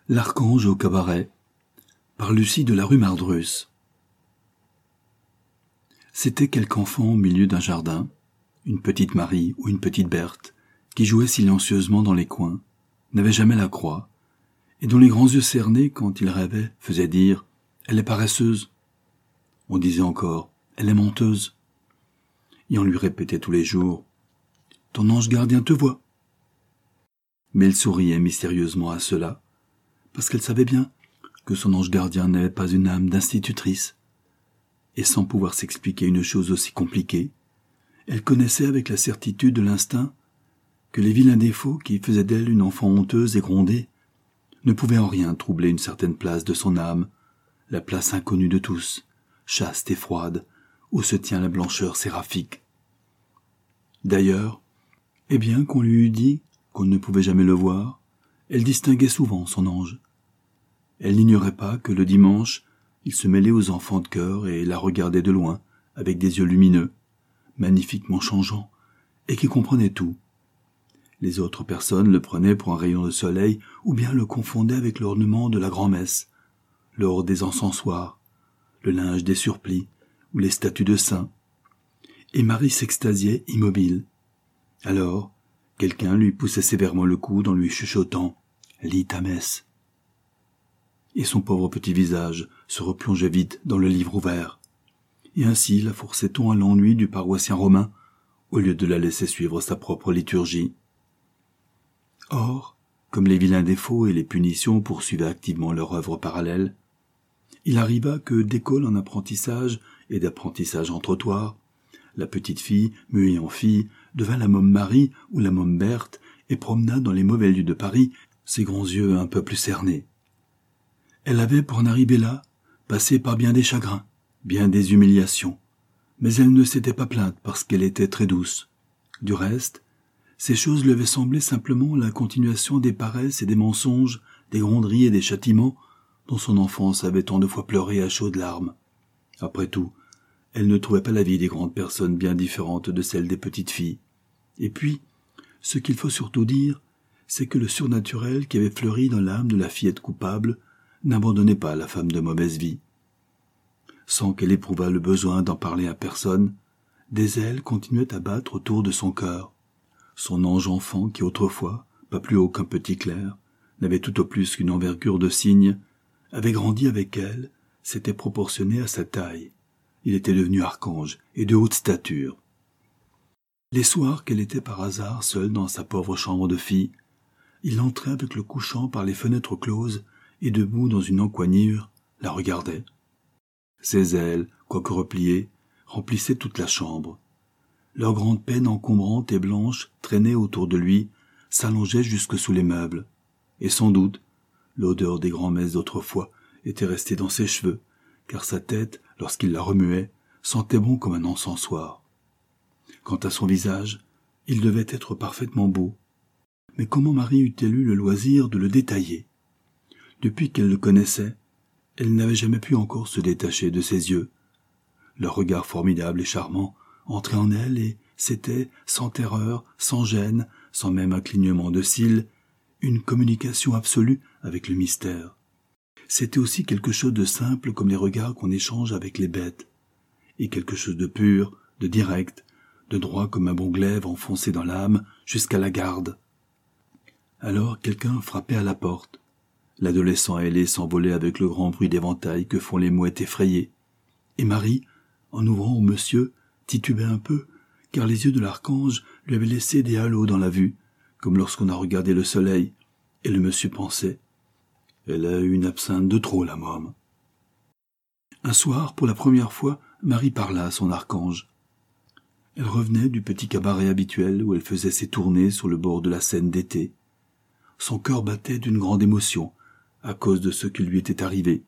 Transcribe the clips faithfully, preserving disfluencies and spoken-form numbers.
L'archange au cabaret, par Lucie de la rue Mardrus. C'était quelque enfant au milieu d'un jardin, une petite Marie ou une petite Berthe, qui jouait silencieusement dans les coins, n'avait jamais la croix, et dont les grands yeux cernés, quand il rêvait, faisaient dire « Elle est paresseuse ». On disait encore « Elle est menteuse ». Et on lui répétait tous les jours « Ton ange gardien te voit ». Mais elle souriait mystérieusement à cela, parce qu'elle savait bien que son ange gardien n'avait pas une âme d'institutrice. Et sans pouvoir s'expliquer une chose aussi compliquée, elle connaissait avec la certitude de l'instinct que les vilains défauts qui faisaient d'elle une enfant honteuse et grondée ne pouvaient en rien troubler une certaine place de son âme, la place inconnue de tous, chaste et froide, où se tient la blancheur séraphique. D'ailleurs, et bien qu'on lui eût dit qu'on ne pouvait jamais le voir, elle distinguait souvent son ange. Elle n'ignorait pas que le dimanche, il se mêlait aux enfants de chœur et la regardait de loin, avec des yeux lumineux, magnifiquement changeants, et qui comprenaient tout. Les autres personnes le prenaient pour un rayon de soleil ou bien le confondaient avec l'ornement de la grand-messe, l'or des encensoirs, le linge des surplis ou les statues de saints. Et Marie s'extasiait immobile. Alors, quelqu'un lui poussait sévèrement le coude en lui chuchotant « Lis ta messe ». Et son pauvre petit visage se replongeait vite dans le livre ouvert. Et ainsi la forçait-on à l'ennui du paroissien romain, au lieu de la laisser suivre sa propre liturgie. Or, comme les vilains défauts et les punitions poursuivaient activement leur œuvre parallèle, il arriva que d'école en apprentissage et d'apprentissage en trottoir, la petite fille, muée en fille, devint la môme Marie ou la môme Berthe et promena dans les mauvais lieux de Paris ses grands yeux un peu plus cernés. Elle avait, pour en arriver là, passé par bien des chagrins, bien des humiliations, mais elle ne s'était pas plainte parce qu'elle était très douce. Du reste, ces choses lui avaient semblé simplement la continuation des paresses et des mensonges, des gronderies et des châtiments dont son enfance avait tant de fois pleuré à chaudes larmes. Après tout, elle ne trouvait pas la vie des grandes personnes bien différente de celle des petites filles. Et puis, ce qu'il faut surtout dire, c'est que le surnaturel qui avait fleuri dans l'âme de la fillette coupable n'abandonnait pas la femme de mauvaise vie. Sans qu'elle éprouvât le besoin d'en parler à personne, des ailes continuaient à battre autour de son cœur. Son ange enfant qui autrefois, pas plus haut qu'un petit clair, n'avait tout au plus qu'une envergure de cygne, avait grandi avec elle, s'était proportionné à sa taille. Il était devenu archange et de haute stature. Les soirs qu'elle était par hasard seule dans sa pauvre chambre de fille, il entrait avec le couchant par les fenêtres closes et debout dans une encoignure, la regardait. Ses ailes, quoique repliées, remplissaient toute la chambre. Leur grande peine encombrante et blanche traînait autour de lui, s'allongeait jusque sous les meubles. Et sans doute, l'odeur des grands-messes d'autrefois était restée dans ses cheveux, car sa tête, lorsqu'il la remuait, sentait bon comme un encensoir. Quant à son visage, il devait être parfaitement beau. Mais comment Marie eût-elle eu le loisir de le détailler? Depuis qu'elle le connaissait, elle n'avait jamais pu encore se détacher de ses yeux. Leur regard formidable et charmant entrait en elle et c'était, sans terreur, sans gêne, sans même un clignement de cils, une communication absolue avec le mystère. C'était aussi quelque chose de simple comme les regards qu'on échange avec les bêtes, et quelque chose de pur, de direct, de droit comme un bon glaive enfoncé dans l'âme jusqu'à la garde. Alors quelqu'un frappait à la porte. L'adolescent ailé s'envolait avec le grand bruit d'éventail que font les mouettes effrayées. Et Marie, en ouvrant au monsieur, titubait un peu, car les yeux de l'archange lui avaient laissé des halos dans la vue, comme lorsqu'on a regardé le soleil, et le monsieur pensait « Elle a eu une absinthe de trop, la môme ». Un soir, pour la première fois, Marie parla à son archange. Elle revenait du petit cabaret habituel où elle faisait ses tournées sur le bord de la Seine d'été. Son cœur battait d'une grande émotion, à cause de ce qui lui était arrivé.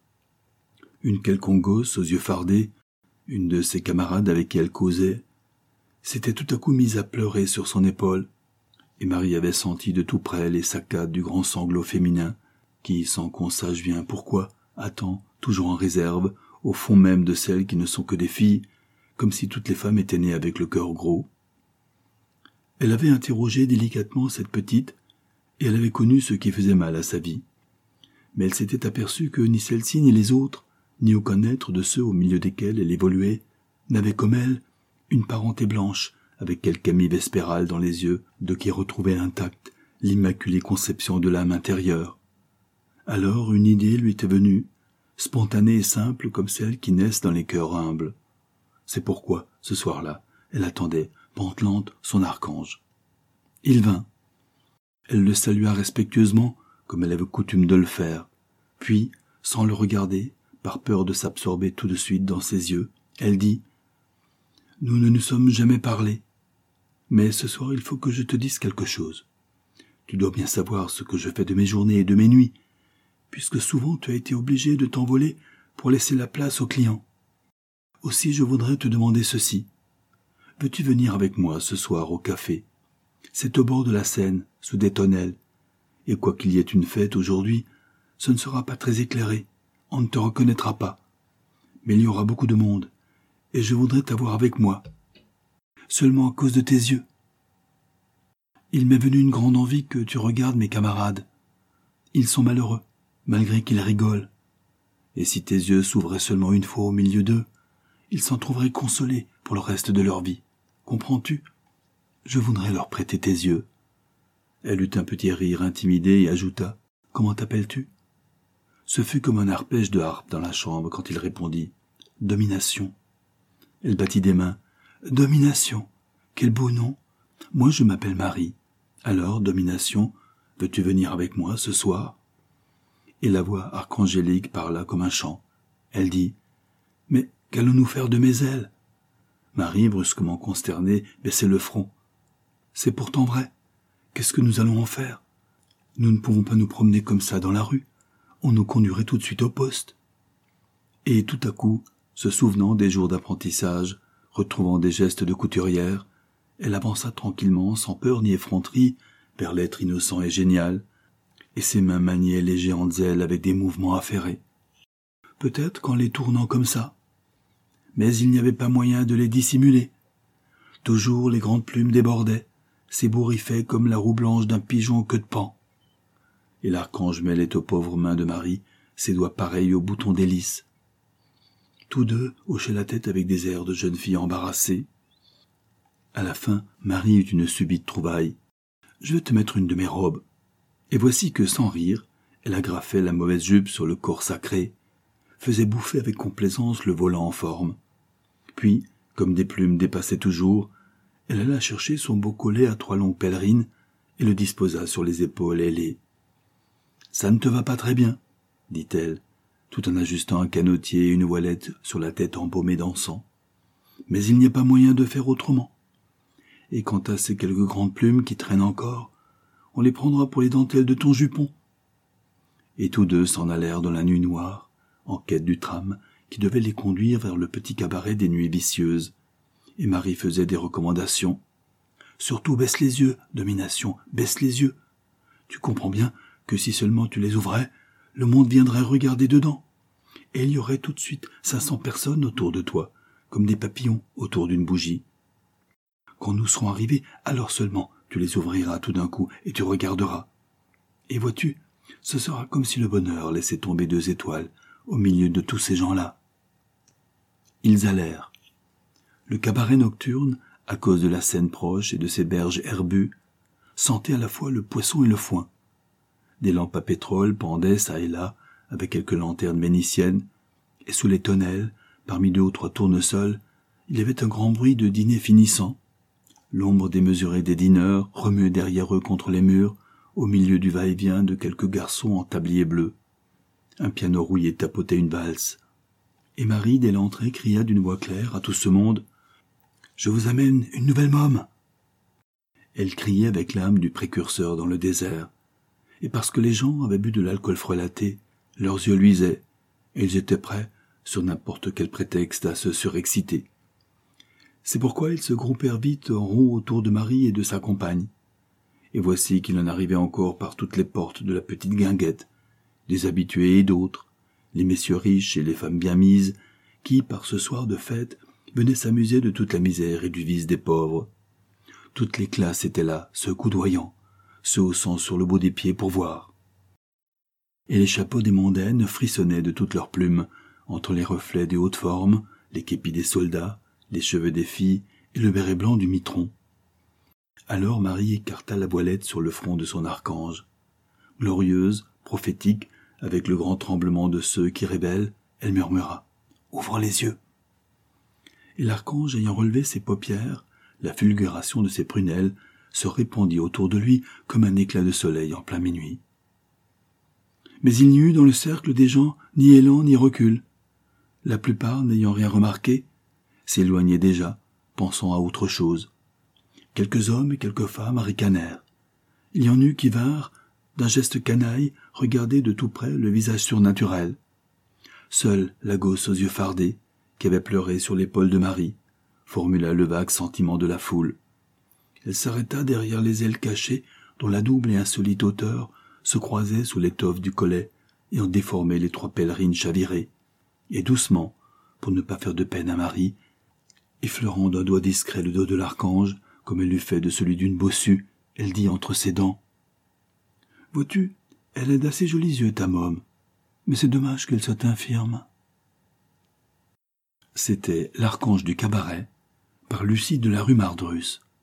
Une quelconque gosse aux yeux fardés, une de ses camarades avec qui elle causait, s'était tout à coup mise à pleurer sur son épaule, et Marie avait senti de tout près les saccades du grand sanglot féminin, qui, sans qu'on sache bien pourquoi, attend, toujours en réserve, au fond même de celles qui ne sont que des filles, comme si toutes les femmes étaient nées avec le cœur gros. Elle avait interrogé délicatement cette petite, et elle avait connu ce qui faisait mal à sa vie. mais elle s'était aperçue que ni celle-ci ni les autres, ni aucun être de ceux au milieu desquels elle évoluait, n'avait comme elle une parenté blanche avec quelque amie vespérale dans les yeux de qui retrouvait intacte l'immaculée conception de l'âme intérieure. Alors une idée lui était venue, spontanée et simple comme celles qui naissent dans les cœurs humbles. C'est pourquoi, ce soir-là, elle attendait, pantelante, son archange. Il vint. Elle le salua respectueusement, comme elle avait coutume de le faire. Puis, sans le regarder, par peur de s'absorber tout de suite dans ses yeux, elle dit « Nous ne nous sommes jamais parlé, mais ce soir il faut que je te dise quelque chose. Tu dois bien savoir ce que je fais de mes journées et de mes nuits, puisque souvent tu as été obligé de t'envoler pour laisser la place aux clients. Aussi je voudrais te demander ceci. Veux-tu venir avec moi ce soir au café? C'est au bord de la Seine, sous des tonnelles, et quoiqu'il y ait une fête aujourd'hui, ce ne sera pas très éclairé, on ne te reconnaîtra pas. Mais il y aura beaucoup de monde, et je voudrais t'avoir avec moi, seulement à cause de tes yeux. Il m'est venu une grande envie que tu regardes mes camarades. Ils sont malheureux, malgré qu'ils rigolent. Et si tes yeux s'ouvraient seulement une fois au milieu d'eux, ils s'en trouveraient consolés pour le reste de leur vie. Comprends-tu? Je voudrais leur prêter tes yeux. » Elle eut un petit rire intimidé et ajouta « Comment t'appelles-tu » Ce fut comme un arpège de harpe dans la chambre quand il répondit « Domination ». Elle battit des mains. « Domination, quel beau nom. Moi je m'appelle Marie. Alors, Domination, veux-tu venir avec moi ce soir ?» Et la voix archangélique parla comme un chant. Elle dit « Mais qu'allons-nous faire de mes ailes ?» Marie, brusquement consternée, baissait le front. « C'est pourtant vrai. Qu'est-ce que nous allons en faire? Nous ne pouvons pas nous promener comme ça dans la rue. On nous conduirait tout de suite au poste. » Et tout à coup, se souvenant des jours d'apprentissage, retrouvant des gestes de couturière, elle avança tranquillement, sans peur ni effronterie, vers l'être innocent et génial, et ses mains maniaient les géantes ailes avec des mouvements affairés. Peut-être qu'en les tournant comme ça. Mais il n'y avait pas moyen de les dissimuler. Toujours les grandes plumes débordaient, s'ébouriffaient comme la roue blanche d'un pigeon en queue de paon. Et l'archange mêlait aux pauvres mains de Marie ses doigts pareils aux boutons d'hélice. Tous deux hochaient la tête avec des airs de jeune fille embarrassée. À la fin, Marie eut une subite trouvaille. « Je vais te mettre une de mes robes. » Et voici que, sans rire, elle agrafait la mauvaise jupe sur le corps sacré, faisait bouffer avec complaisance le volant en forme. Puis, comme des plumes dépassaient toujours, elle alla chercher son beau collet à trois longues pèlerines et le disposa sur les épaules ailées. « Ça ne te va pas très bien, » dit-elle, tout en ajustant un canotier et une voilette sur la tête embaumée d'encens. « Mais il n'y a pas moyen de faire autrement. Et quant à ces quelques grandes plumes qui traînent encore, on les prendra pour les dentelles de ton jupon. » Et tous deux s'en allèrent dans la nuit noire, en quête du tram qui devait les conduire vers le petit cabaret des nuits vicieuses. Et Marie faisait des recommandations. « Surtout baisse les yeux, Domination, baisse les yeux. Tu comprends bien que si seulement tu les ouvrais, le monde viendrait regarder dedans. Et il y aurait tout de suite cinq cents personnes autour de toi, comme des papillons autour d'une bougie. Quand nous serons arrivés, alors seulement tu les ouvriras tout d'un coup et tu regarderas. Et vois-tu, ce sera comme si le bonheur laissait tomber deux étoiles au milieu de tous ces gens-là. » Ils allèrent. Le cabaret nocturne, à cause de la Seine proche et de ses berges herbues, sentait à la fois le poisson et le foin. Des lampes à pétrole pendaient çà et là, avec quelques lanternes vénitiennes, et sous les tonnelles, parmi deux ou trois tournesols, il y avait un grand bruit de dîner finissant. L'ombre démesurée des dîneurs remuait derrière eux contre les murs, au milieu du va-et-vient de quelques garçons en tablier bleu. Un piano rouillé tapotait une valse. Et Marie, dès l'entrée, cria d'une voix claire à tout ce monde « Je vous amène une nouvelle môme !» Elle criait avec l'âme du précurseur dans le désert. Et parce que les gens avaient bu de l'alcool frelaté, leurs yeux luisaient, et ils étaient prêts, sur n'importe quel prétexte, à se surexciter. C'est pourquoi ils se groupèrent vite en rond autour de Marie et de sa compagne. Et voici qu'il en arrivait encore par toutes les portes de la petite guinguette, des habitués et d'autres, les messieurs riches et les femmes bien mises, qui, par ce soir de fête, venaient s'amuser de toute la misère et du vice des pauvres. Toutes les classes étaient là, se coudoyant, se haussant sur le bout des pieds pour voir. et les chapeaux des mondaines frissonnaient de toutes leurs plumes, entre les reflets des hautes formes, les képis des soldats, les cheveux des filles et le béret blanc du mitron. Alors Marie écarta la voilette sur le front de son archange. Glorieuse, prophétique, avec le grand tremblement de ceux qui révèlent, elle murmura « Ouvre les yeux !» Et l'archange ayant relevé ses paupières, la fulguration de ses prunelles se répandit autour de lui comme un éclat de soleil en plein minuit. Mais il n'y eut dans le cercle des gens ni élan ni recul. La plupart, n'ayant rien remarqué, s'éloignaient déjà, pensant à autre chose. Quelques hommes et quelques femmes ricanèrent. Il y en eut qui vinrent, d'un geste canaille, regarder de tout près le visage surnaturel. Seule la gosse aux yeux fardés, qui avait pleuré sur l'épaule de Marie, formula le vague sentiment de la foule. Elle s'arrêta derrière les ailes cachées dont la double et insolite hauteur se croisait sous l'étoffe du collet et en déformait les trois pèlerines chavirées, et doucement, pour ne pas faire de peine à Marie, effleurant d'un doigt discret le dos de l'archange, comme elle l'eût fait de celui d'une bossue, elle dit entre ses dents « Vois-tu, elle a d'assez jolis yeux, ta môme, mais c'est dommage qu'elle soit infirme. » C'était L'archange du cabaret, par Lucie de la rue Mardrus.